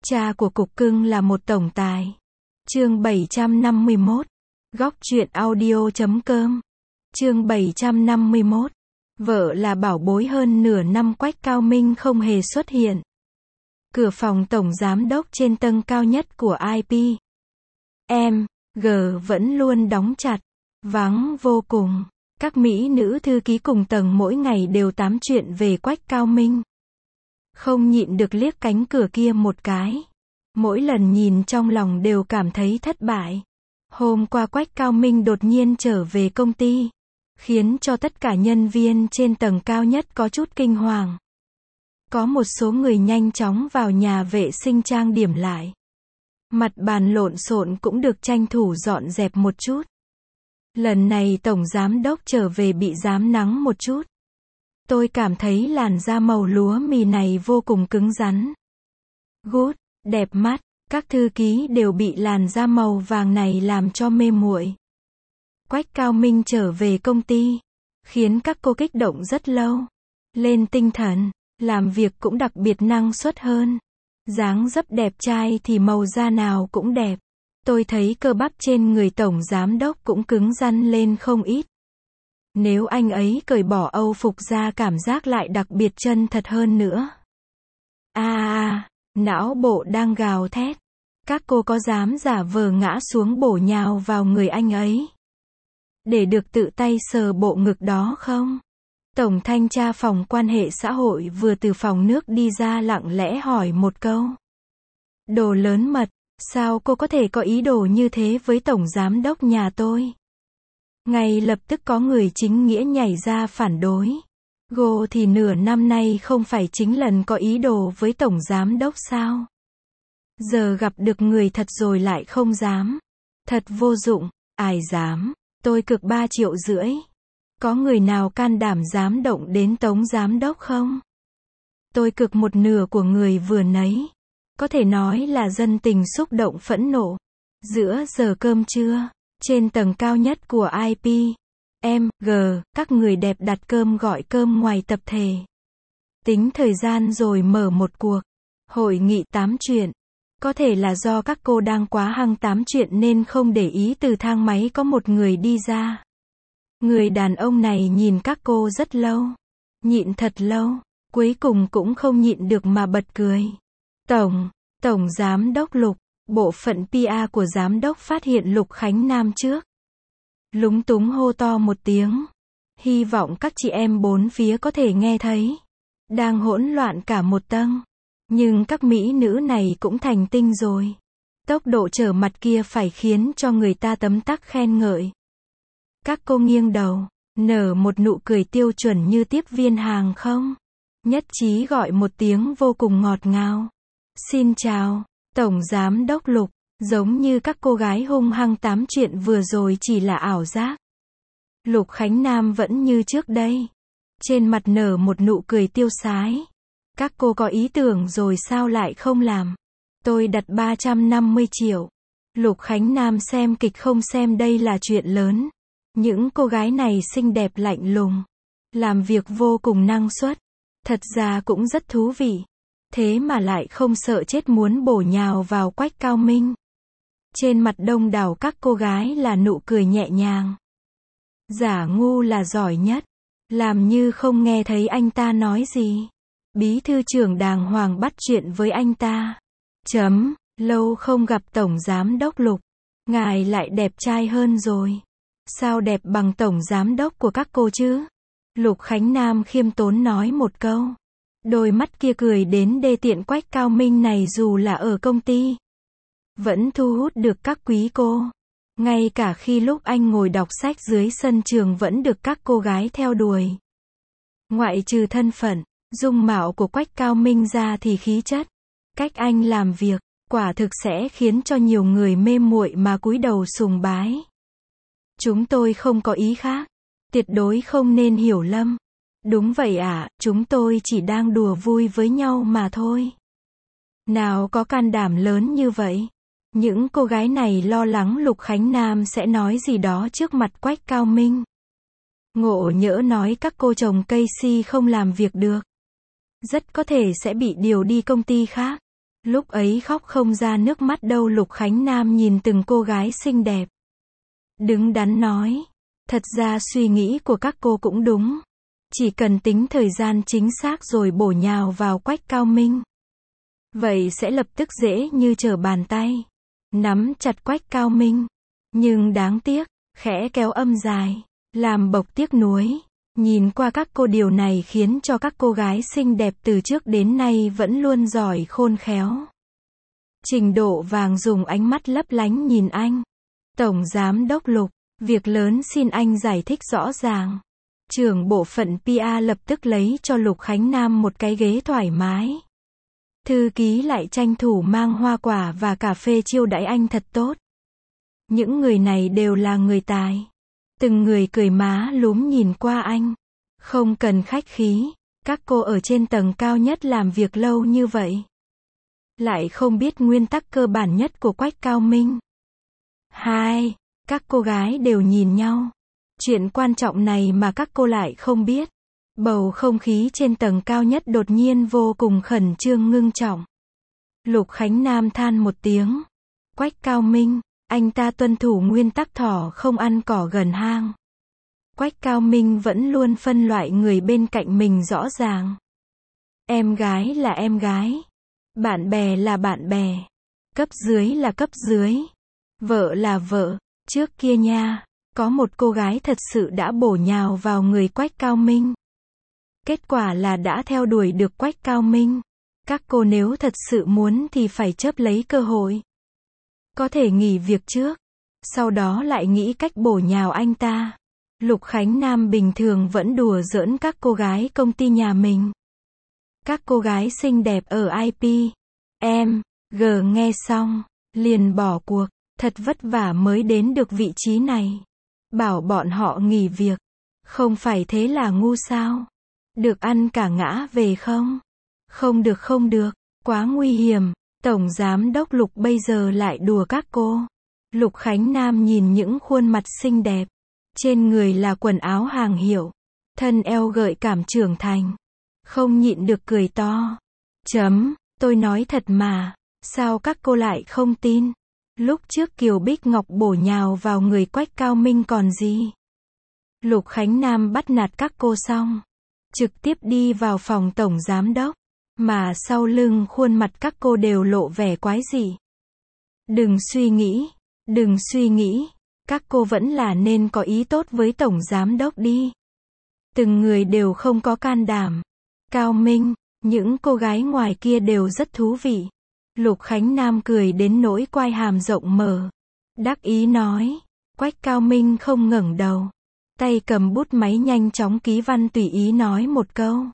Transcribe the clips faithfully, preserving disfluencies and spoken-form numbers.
Cha của cục cưng là một tổng tài. Chương bảy trăm năm mươi mốt. Góc truyện audio chấm com. Chương bảy trăm năm mươi mốt. Vợ là bảo bối hơn nửa năm Quách Cao Minh không hề xuất hiện. Cửa phòng tổng giám đốc trên tầng cao nhất của i pê em giê vẫn luôn đóng chặt, vắng vô cùng. Các mỹ nữ thư ký cùng tầng mỗi ngày đều tám chuyện về Quách Cao Minh. Không nhịn được liếc cánh cửa kia một cái. Mỗi lần nhìn trong lòng đều cảm thấy thất bại. Hôm qua Quách Cao Minh đột nhiên trở về công ty, khiến cho tất cả nhân viên trên tầng cao nhất có chút kinh hoàng. Có một số người nhanh chóng vào nhà vệ sinh trang điểm lại. Mặt bàn lộn xộn cũng được tranh thủ dọn dẹp một chút. Lần này tổng giám đốc trở về bị rám nắng một chút. Tôi cảm thấy làn da màu lúa mì này vô cùng cứng rắn. Good, đẹp mắt, các thư ký đều bị làn da màu vàng này làm cho mê muội. Quách Cao Minh trở về công ty, khiến các cô kích động rất lâu. Lên tinh thần, làm việc cũng đặc biệt năng suất hơn. Dáng dấp đẹp trai thì màu da nào cũng đẹp. Tôi thấy cơ bắp trên người tổng giám đốc cũng cứng rắn lên không ít. Nếu anh ấy cởi bỏ âu phục ra cảm giác lại đặc biệt chân thật hơn nữa. À à, não bộ đang gào thét. Các cô có dám giả vờ ngã xuống bổ nhào vào người anh ấy để được tự tay sờ bộ ngực đó không? Tổng thanh tra phòng quan hệ xã hội vừa từ phòng nước đi ra lặng lẽ hỏi một câu. Đồ lớn mật, sao cô có thể có ý đồ như thế với tổng giám đốc nhà tôi? Ngay lập tức có người chính nghĩa nhảy ra phản đối. Gô thì nửa năm nay không phải chính lần có ý đồ với tổng giám đốc sao? Giờ gặp được người thật rồi lại không dám. Thật vô dụng, ai dám, tôi cực ba triệu rưỡi. Có người nào can đảm dám động đến tống giám đốc không? Tôi cực một nửa của người vừa nấy. Có thể nói là dân tình xúc động phẫn nộ. Giữa giờ cơm trưa, trên tầng cao nhất của i pê em giê, các người đẹp đặt cơm gọi cơm ngoài tập thể. Tính thời gian rồi mở một cuộc hội nghị tám chuyện. Có thể là do các cô đang quá hăng tám chuyện nên không để ý từ thang máy có một người đi ra. Người đàn ông này nhìn các cô rất lâu. Nhịn thật lâu. Cuối cùng cũng không nhịn được mà bật cười. Tổng, Tổng Giám đốc Lục, bộ phận pê e của Giám đốc phát hiện Lục Khánh Nam trước. Lúng túng hô to một tiếng. Hy vọng các chị em bốn phía có thể nghe thấy. Đang hỗn loạn cả một tầng. Nhưng các mỹ nữ này cũng thành tinh rồi. Tốc độ trở mặt kia phải khiến cho người ta tấm tắc khen ngợi. Các cô nghiêng đầu, nở một nụ cười tiêu chuẩn như tiếp viên hàng không. Nhất trí gọi một tiếng vô cùng ngọt ngào. Xin chào, Tổng Giám đốc Lục, giống như các cô gái hung hăng tám chuyện vừa rồi chỉ là ảo giác. Lục Khánh Nam vẫn như trước đây. Trên mặt nở một nụ cười tiêu sái. Các cô có ý tưởng rồi sao lại không làm? Tôi đặt ba trăm năm mươi triệu. Lục Khánh Nam xem kịch không xem đây là chuyện lớn. Những cô gái này xinh đẹp lạnh lùng. Làm việc vô cùng năng suất. Thật ra cũng rất thú vị. Thế mà lại không sợ chết muốn bổ nhào vào Quách Cao Minh. Trên mặt đông đảo các cô gái là nụ cười nhẹ nhàng. Giả ngu là giỏi nhất. Làm như không nghe thấy anh ta nói gì. Bí thư trưởng đàng hoàng bắt chuyện với anh ta. Chấm, lâu không gặp Tổng Giám đốc Lục. Ngài lại đẹp trai hơn rồi. Sao đẹp bằng Tổng Giám đốc của các cô chứ? Lục Khánh Nam khiêm tốn nói một câu. Đôi mắt kia cười đến đê tiện. Quách Cao Minh này dù là ở công ty, vẫn thu hút được các quý cô. Ngay cả khi lúc anh ngồi đọc sách dưới sân trường vẫn được các cô gái theo đuổi. Ngoại trừ thân phận, dung mạo của Quách Cao Minh ra thì khí chất, cách anh làm việc, quả thực sẽ khiến cho nhiều người mê muội mà cúi đầu sùng bái. Chúng tôi không có ý khác. Tuyệt đối không nên hiểu lầm. Đúng vậy ạ, à, chúng tôi chỉ đang đùa vui với nhau mà thôi. Nào có can đảm lớn như vậy. Những cô gái này lo lắng Lục Khánh Nam sẽ nói gì đó trước mặt Quách Cao Minh. Ngộ nhỡ nói các cô chồng cây si không làm việc được. Rất có thể sẽ bị điều đi công ty khác. Lúc ấy khóc không ra nước mắt đâu. Lục Khánh Nam nhìn từng cô gái xinh đẹp, đứng đắn nói, thật ra suy nghĩ của các cô cũng đúng. Chỉ cần tính thời gian chính xác rồi bổ nhào vào Quách Cao Minh. Vậy sẽ lập tức dễ như trở bàn tay. Nắm chặt Quách Cao Minh. Nhưng đáng tiếc, khẽ kéo âm dài, làm bộc tiếc nuối. Nhìn qua các cô điều này khiến cho các cô gái xinh đẹp từ trước đến nay vẫn luôn giỏi khôn khéo. Trình Độ Vàng dùng ánh mắt lấp lánh nhìn anh. Tổng Giám đốc Lục, việc lớn xin anh giải thích rõ ràng. Trưởng bộ phận pê e lập tức lấy cho Lục Khánh Nam một cái ghế thoải mái. Thư ký lại tranh thủ mang hoa quả và cà phê chiêu đãi anh thật tốt. Những người này đều là người tài. Từng người cười má lúm nhìn qua anh. Không cần khách khí, các cô ở trên tầng cao nhất làm việc lâu như vậy, lại không biết nguyên tắc cơ bản nhất của Quách Cao Minh. Hai, các cô gái đều nhìn nhau. Chuyện quan trọng này mà các cô lại không biết. Bầu không khí trên tầng cao nhất đột nhiên vô cùng khẩn trương ngưng trọng. Lục Khánh Nam than một tiếng. Quách Cao Minh, anh ta tuân thủ nguyên tắc thỏ không ăn cỏ gần hang. Quách Cao Minh vẫn luôn phân loại người bên cạnh mình rõ ràng. Em gái là em gái. Bạn bè là bạn bè. Cấp dưới là cấp dưới. Vợ là vợ. Trước kia nha, có một cô gái thật sự đã bổ nhào vào người Quách Cao Minh. Kết quả là đã theo đuổi được Quách Cao Minh. Các cô nếu thật sự muốn thì phải chớp lấy cơ hội. Có thể nghỉ việc trước, sau đó lại nghĩ cách bổ nhào anh ta. Lục Khánh Nam bình thường vẫn đùa giỡn các cô gái công ty nhà mình. Các cô gái xinh đẹp ở i pê, em, G nghe xong, liền bỏ cuộc, thật vất vả mới đến được vị trí này. Bảo bọn họ nghỉ việc, không phải thế là ngu sao? Được ăn cả ngã về không? Không được không được, quá nguy hiểm. Tổng Giám đốc Lục bây giờ lại đùa các cô. Lục Khánh Nam nhìn những khuôn mặt xinh đẹp. Trên người là quần áo hàng hiệu. Thân eo gợi cảm trưởng thành. Không nhịn được cười to. Chấm, tôi nói thật mà. Sao các cô lại không tin? Lúc trước Kiều Bích Ngọc bổ nhào vào người Quách Cao Minh còn gì? Lục Khánh Nam bắt nạt các cô xong, trực tiếp đi vào phòng Tổng Giám đốc. Mà sau lưng khuôn mặt các cô đều lộ vẻ quái dị. Đừng suy nghĩ, đừng suy nghĩ, các cô vẫn là nên có ý tốt với Tổng Giám đốc đi. Từng người đều không có can đảm. Cao Minh, những cô gái ngoài kia đều rất thú vị. Lục Khánh Nam cười đến nỗi quai hàm rộng mở. Đắc ý nói. Quách Cao Minh không ngẩng đầu. Tay cầm bút máy nhanh chóng ký văn tùy ý nói một câu.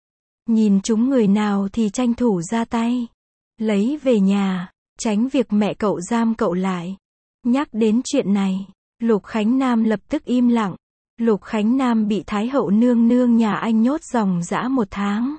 Nhìn chúng người nào thì tranh thủ ra tay. Lấy về nhà, tránh việc mẹ cậu giam cậu lại. Nhắc đến chuyện này, Lục Khánh Nam lập tức im lặng. Lục Khánh Nam bị Thái hậu nương nương nhà anh nhốt dòng dã một tháng.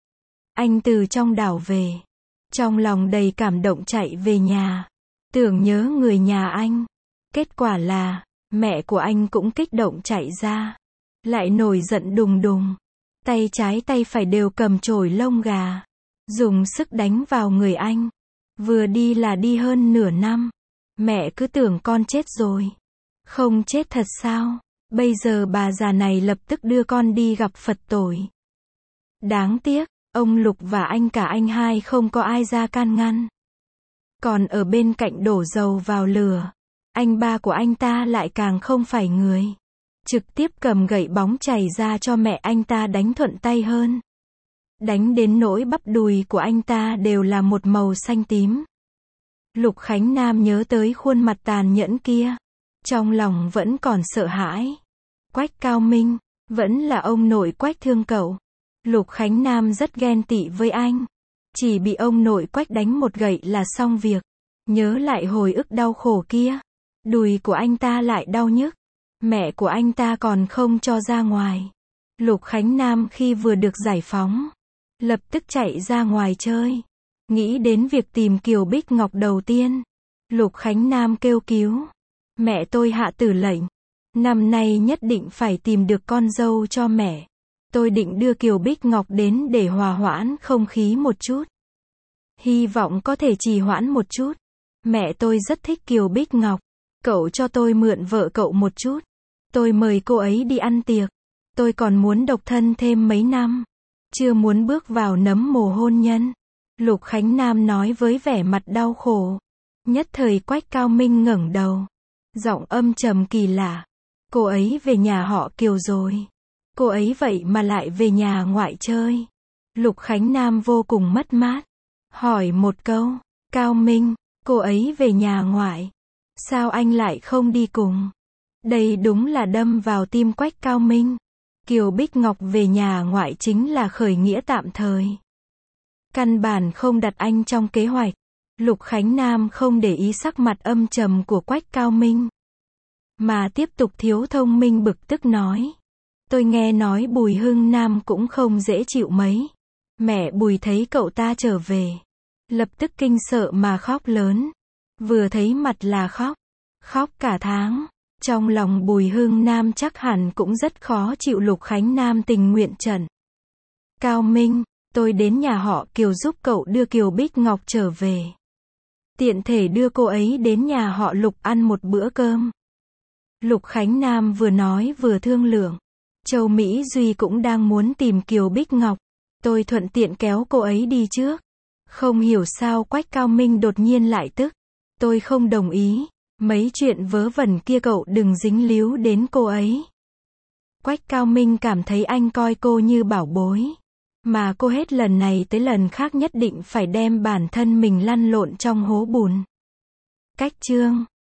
Anh từ trong đảo về. Trong lòng đầy cảm động chạy về nhà. Tưởng nhớ người nhà anh. Kết quả là, mẹ của anh cũng kích động chạy ra. Lại nổi giận đùng đùng. Tay trái tay phải đều cầm chổi lông gà. Dùng sức đánh vào người anh. Vừa đi là đi hơn nửa năm. Mẹ cứ tưởng con chết rồi. Không chết thật sao? Bây giờ bà già này lập tức đưa con đi gặp Phật tội. Đáng tiếc, ông Lục và anh cả anh hai không có ai ra can ngăn. Còn ở bên cạnh đổ dầu vào lửa. Anh ba của anh ta lại càng không phải người. Trực tiếp cầm gậy bóng chảy ra cho mẹ anh ta đánh thuận tay hơn. Đánh đến nỗi bắp đùi của anh ta đều là một màu xanh tím. Lục Khánh Nam nhớ tới khuôn mặt tàn nhẫn kia. Trong lòng vẫn còn sợ hãi. Quách Cao Minh, vẫn là ông nội Quách thương cậu. Lục Khánh Nam rất ghen tị với anh. Chỉ bị ông nội Quách đánh một gậy là xong việc. Nhớ lại hồi ức đau khổ kia. Đùi của anh ta lại đau nhức. Mẹ của anh ta còn không cho ra ngoài. Lục Khánh Nam khi vừa được giải phóng, lập tức chạy ra ngoài chơi. Nghĩ đến việc tìm Kiều Bích Ngọc đầu tiên. Lục Khánh Nam kêu cứu. Mẹ tôi hạ tử lệnh. Năm nay nhất định phải tìm được con dâu cho mẹ. Tôi định đưa Kiều Bích Ngọc đến để hòa hoãn không khí một chút. Hy vọng có thể trì hoãn một chút. Mẹ tôi rất thích Kiều Bích Ngọc. Cậu cho tôi mượn vợ cậu một chút. Tôi mời cô ấy đi ăn tiệc. Tôi còn muốn độc thân thêm mấy năm. Chưa muốn bước vào nấm mồ hôn nhân. Lục Khánh Nam nói với vẻ mặt đau khổ. Nhất thời Quách Cao Minh ngẩng đầu. Giọng âm trầm kỳ lạ. Cô ấy về nhà họ Kiều rồi. Cô ấy vậy mà lại về nhà ngoại chơi. Lục Khánh Nam vô cùng mất mát. Hỏi một câu. Cao Minh, cô ấy về nhà ngoại. Sao anh lại không đi cùng? Đây đúng là đâm vào tim Quách Cao Minh. Kiều Bích Ngọc về nhà ngoại chính là khởi nghĩa tạm thời. Căn bản không đặt anh trong kế hoạch. Lục Khánh Nam không để ý sắc mặt âm trầm của Quách Cao Minh. Mà tiếp tục thiếu thông minh bực tức nói. Tôi nghe nói Bùi Hưng Nam cũng không dễ chịu mấy. Mẹ Bùi thấy cậu ta trở về. Lập tức kinh sợ mà khóc lớn. Vừa thấy mặt là khóc. Khóc cả tháng. Trong lòng Bùi Hưng Nam chắc hẳn cũng rất khó chịu Lục Khánh Nam tình nguyện trận. Cao Minh, tôi đến nhà họ Kiều giúp cậu đưa Kiều Bích Ngọc trở về. Tiện thể đưa cô ấy đến nhà họ Lục ăn một bữa cơm. Lục Khánh Nam vừa nói vừa thương lượng. Châu Mỹ Duy cũng đang muốn tìm Kiều Bích Ngọc. Tôi thuận tiện kéo cô ấy đi trước. Không hiểu sao Quách Cao Minh đột nhiên lại tức. Tôi không đồng ý. Mấy chuyện vớ vẩn kia cậu đừng dính líu đến cô ấy. Quách Cao Minh cảm thấy anh coi cô như bảo bối. Mà cô hết lần này tới lần khác nhất định phải đem bản thân mình lăn lộn trong hố bùn. Cách chương